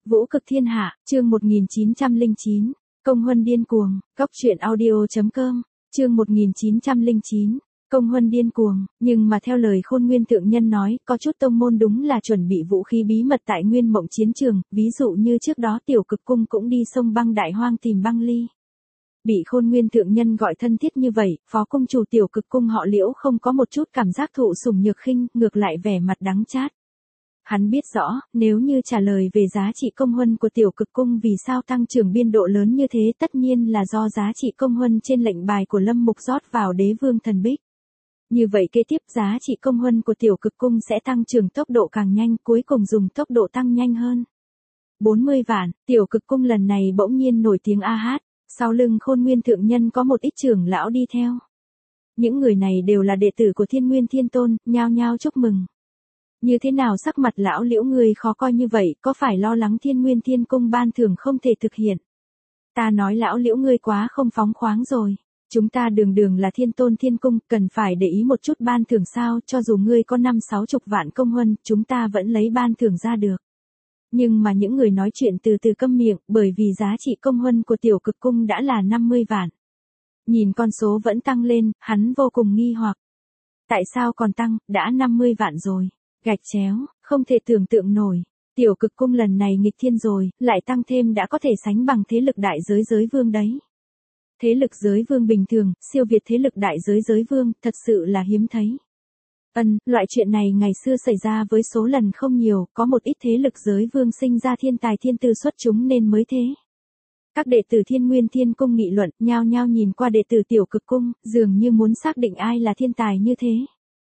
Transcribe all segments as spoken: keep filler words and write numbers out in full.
Vũ cực thiên hạ, chương một nghìn chín trăm lẻ chín, Công huân điên cuồng, Cóc truyện audio chấm com, chương một nghìn chín trăm lẻ chín, Công huân điên cuồng, nhưng mà theo lời Khôn Nguyên Thượng Nhân nói, có chút tông môn đúng là chuẩn bị vũ khí bí mật tại Nguyên Mộng chiến trường, ví dụ như trước đó Tiểu Cực Cung cũng đi sông băng đại hoang tìm băng ly. Bị Khôn Nguyên Thượng Nhân gọi thân thiết như vậy, phó cung chủ Tiểu Cực Cung họ Liễu không có một chút cảm giác thụ sủng nhược khinh, ngược lại vẻ mặt đắng chát. Hắn biết rõ, nếu như trả lời về giá trị công huân của Tiểu Cực Cung vì sao tăng trưởng biên độ lớn như thế, tất nhiên là do giá trị công huân trên lệnh bài của Lâm Mục rót vào Đế Vương Thần Bích. Như vậy kế tiếp giá trị công huân của Tiểu Cực Cung sẽ tăng trưởng tốc độ càng nhanh, cuối cùng dùng tốc độ tăng nhanh hơn. bốn mươi vạn, Tiểu Cực Cung lần này bỗng nhiên nổi tiếng a hát, sau lưng Khôn Nguyên Thượng Nhân có một ít trưởng lão đi theo. Những người này đều là đệ tử của Thiên Nguyên Thiên Tôn, nhao nhao chúc mừng. Như thế nào sắc mặt lão Liễu người khó coi như vậy, có phải lo lắng Thiên Nguyên Thiên Cung ban thưởng không thể thực hiện? Ta nói lão Liễu ngươi quá không phóng khoáng rồi. Chúng ta đường đường là Thiên Tôn Thiên Cung, cần phải để ý một chút ban thưởng sao, cho dù ngươi có năm sáu chục vạn công huân, chúng ta vẫn lấy ban thưởng ra được. Nhưng mà những người nói chuyện từ từ câm miệng, bởi vì giá trị công huân của Tiểu Cực Cung đã là năm mươi vạn. Nhìn con số vẫn tăng lên, hắn vô cùng nghi hoặc. Tại sao còn tăng, đã năm mươi vạn rồi. Gạch chéo, không thể tưởng tượng nổi. Tiểu Cực Cung lần này nghịch thiên rồi, lại tăng thêm đã có thể sánh bằng thế lực đại giới giới vương đấy. Thế lực giới vương bình thường, siêu việt thế lực đại giới giới vương, thật sự là hiếm thấy. Ân, loại chuyện này ngày xưa xảy ra với số lần không nhiều, có một ít thế lực giới vương sinh ra thiên tài thiên tư xuất chúng nên mới thế. Các đệ tử Thiên Nguyên Thiên Cung nghị luận, nhao nhao nhìn qua đệ tử Tiểu Cực Cung, dường như muốn xác định ai là thiên tài như thế.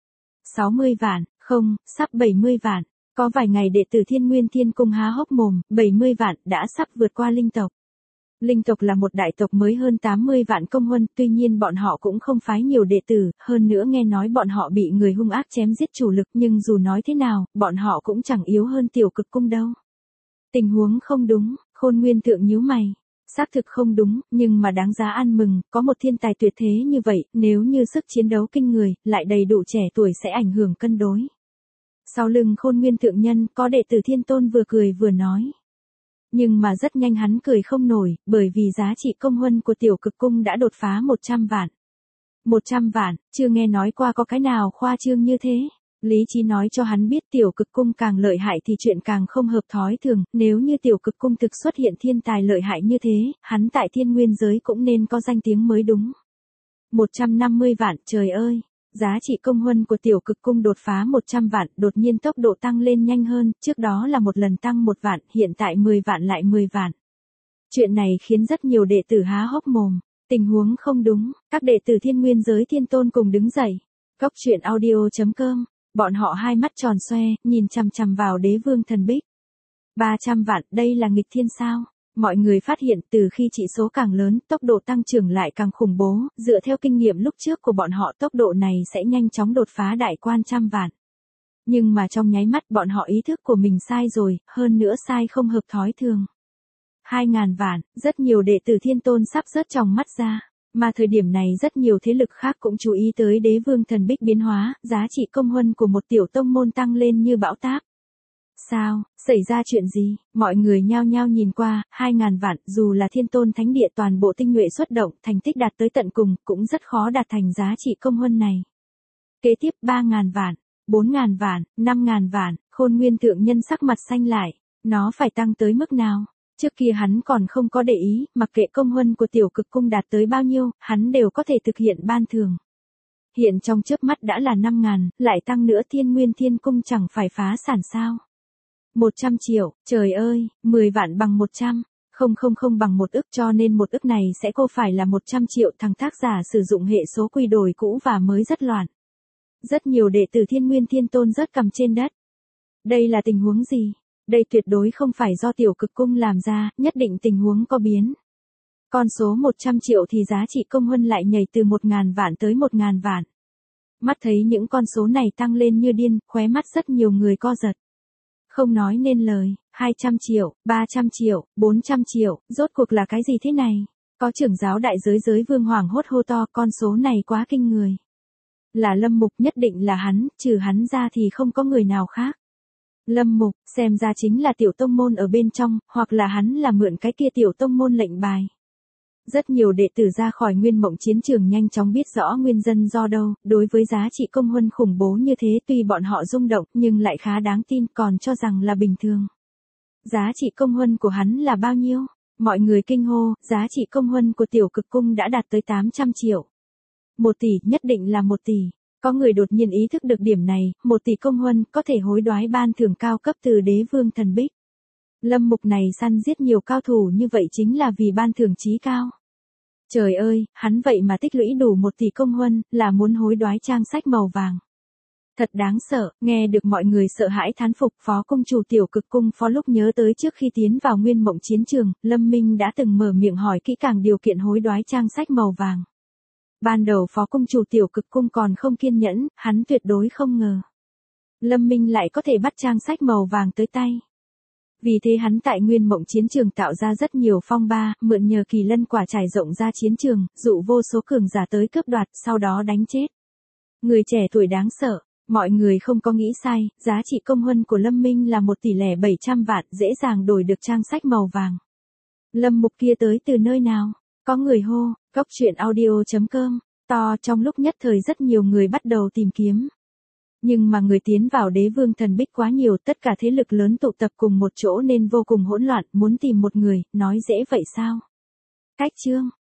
sáu mươi vạn, không, sắp bảy mươi vạn. Có vài ngày đệ tử Thiên Nguyên Thiên Cung há hốc mồm, bảy mươi vạn đã sắp vượt qua linh tộc. Linh tộc là một đại tộc mới hơn tám mươi vạn công huân, tuy nhiên bọn họ cũng không phái nhiều đệ tử, hơn nữa nghe nói bọn họ bị người hung ác chém giết chủ lực, nhưng dù nói thế nào, bọn họ cũng chẳng yếu hơn Tiểu Cực Cung đâu. Tình huống không đúng, Khôn Nguyên Thượng nhíu mày. Xác thực không đúng, nhưng mà đáng giá ăn mừng, có một thiên tài tuyệt thế như vậy, nếu như sức chiến đấu kinh người, lại đầy đủ trẻ tuổi sẽ ảnh hưởng cân đối. Sau lưng Khôn Nguyên Thượng Nhân, có đệ tử Thiên Tôn vừa cười vừa nói. Nhưng mà rất nhanh hắn cười không nổi, bởi vì giá trị công huân của Tiểu Cực Cung đã đột phá một trăm vạn. một trăm vạn, chưa nghe nói qua có cái nào khoa trương như thế. Lý trí nói cho hắn biết Tiểu Cực Cung càng lợi hại thì chuyện càng không hợp thói thường, nếu như Tiểu Cực Cung thực xuất hiện thiên tài lợi hại như thế, hắn tại thiên nguyên giới cũng nên có danh tiếng mới đúng. một trăm năm mươi vạn, trời ơi! Giá trị công huân của Tiểu Cực Cung đột phá một trăm vạn, đột nhiên tốc độ tăng lên nhanh hơn, trước đó là một lần tăng một vạn, hiện tại mười vạn lại mười vạn. Chuyện này khiến rất nhiều đệ tử há hốc mồm, tình huống không đúng, các đệ tử Thiên Nguyên giới Thiên Tôn cùng đứng dậy. Cóc truyện audio chấm com, bọn họ hai mắt tròn xoe, nhìn chằm chằm vào Đế Vương Thần Bích. ba trăm vạn, đây là nghịch thiên sao? Mọi người phát hiện từ khi chỉ số càng lớn, tốc độ tăng trưởng lại càng khủng bố, dựa theo kinh nghiệm lúc trước của bọn họ tốc độ này sẽ nhanh chóng đột phá đại quan trăm vạn. Nhưng mà trong nháy mắt bọn họ ý thức của mình sai rồi, hơn nữa sai không hợp thói thường. Hai ngàn vạn, rất nhiều đệ tử Thiên Tôn sắp rớt tròng mắt ra, mà thời điểm này rất nhiều thế lực khác cũng chú ý tới Đế Vương Thần Bích biến hóa, giá trị công huân của một tiểu tông môn tăng lên như bão táp. Sao, xảy ra chuyện gì? Mọi người nhao nhao nhìn qua, hai ngàn vạn, dù là Thiên Tôn Thánh Địa toàn bộ tinh nhuệ xuất động, thành tích đạt tới tận cùng, cũng rất khó đạt thành giá trị công huân này. Kế tiếp ba ngàn vạn, bốn ngàn vạn, năm ngàn vạn, Khôn Nguyên Thượng Nhân sắc mặt xanh lại, nó phải tăng tới mức nào? Trước kia hắn còn không có để ý, mặc kệ công huân của Tiểu Cực Cung đạt tới bao nhiêu, hắn đều có thể thực hiện ban thưởng. Hiện trong chớp mắt đã là năm ngàn, lại tăng nữa Thiên Nguyên Thiên Cung chẳng phải phá sản sao? một trăm triệu, trời ơi, mười vạn bằng một trăm, không không không bằng một ức, cho nên một ức này sẽ cô phải là một trăm triệu. Thằng tác giả sử dụng hệ số quy đổi cũ và mới rất loạn. Rất nhiều đệ tử Thiên Nguyên Thiên Tôn rớt cầm trên đất. Đây là tình huống gì? Đây tuyệt đối không phải do Tiểu Cực Cung làm ra, nhất định tình huống có biến. Con số một trăm triệu thì giá trị công huân lại nhảy từ một ngàn vạn tới một ngàn vạn. Mắt thấy những con số này tăng lên như điên, khóe mắt rất nhiều người co giật. Không nói nên lời, hai trăm triệu, ba trăm triệu, bốn trăm triệu, rốt cuộc là cái gì thế này? Có trưởng giáo đại giới giới vương hoảng hốt hô to, con số này quá kinh người. Là Lâm Mục, nhất định là hắn, trừ hắn ra thì không có người nào khác. Lâm Mục, xem ra chính là tiểu tông môn ở bên trong, hoặc là hắn là mượn cái kia tiểu tông môn lệnh bài. Rất nhiều đệ tử ra khỏi Nguyên Mộng chiến trường nhanh chóng biết rõ nguyên nhân do đâu, đối với giá trị công huân khủng bố như thế tuy bọn họ rung động nhưng lại khá đáng tin, còn cho rằng là bình thường. Giá trị công huân của hắn là bao nhiêu? Mọi người kinh hô, giá trị công huân của tiểu cực cung đã đạt tới tám trăm triệu. Một tỷ, nhất định là một tỷ. Có người đột nhiên ý thức được điểm này, một tỷ công huân có thể hối đoái ban thưởng cao cấp từ đế vương thần bích. Lâm Mục này săn giết nhiều cao thủ như vậy chính là vì ban thưởng chí cao. Trời ơi, hắn vậy mà tích lũy đủ một tỷ công huân, là muốn hối đoái trang sách màu vàng. Thật đáng sợ, nghe được mọi người sợ hãi thán phục. Phó cung chủ tiểu cực cung Phó lúc nhớ tới trước khi tiến vào Nguyên Mộng chiến trường, Lâm Minh đã từng mở miệng hỏi kỹ càng điều kiện hối đoái trang sách màu vàng. Ban đầu Phó cung chủ tiểu cực cung còn không kiên nhẫn, hắn tuyệt đối không ngờ Lâm Minh lại có thể bắt trang sách màu vàng tới tay. Vì thế hắn tại Nguyên Mộng chiến trường tạo ra rất nhiều phong ba, mượn nhờ kỳ lân quả trải rộng ra chiến trường, dụ vô số cường giả tới cướp đoạt, sau đó đánh chết. Người trẻ tuổi đáng sợ, mọi người không có nghĩ sai, giá trị công huân của Lâm Minh là một tỷ lẻ bảy trăm vạn, dễ dàng đổi được trang sách màu vàng. Lâm Mục kia tới từ nơi nào? Có người hô, góc truyện audio chấm com, to trong lúc nhất thời rất nhiều người bắt đầu tìm kiếm. Nhưng mà người tiến vào đế vương thần bích quá nhiều, tất cả thế lực lớn tụ tập cùng một chỗ nên vô cùng hỗn loạn, muốn tìm một người, nói dễ vậy sao? Cách chương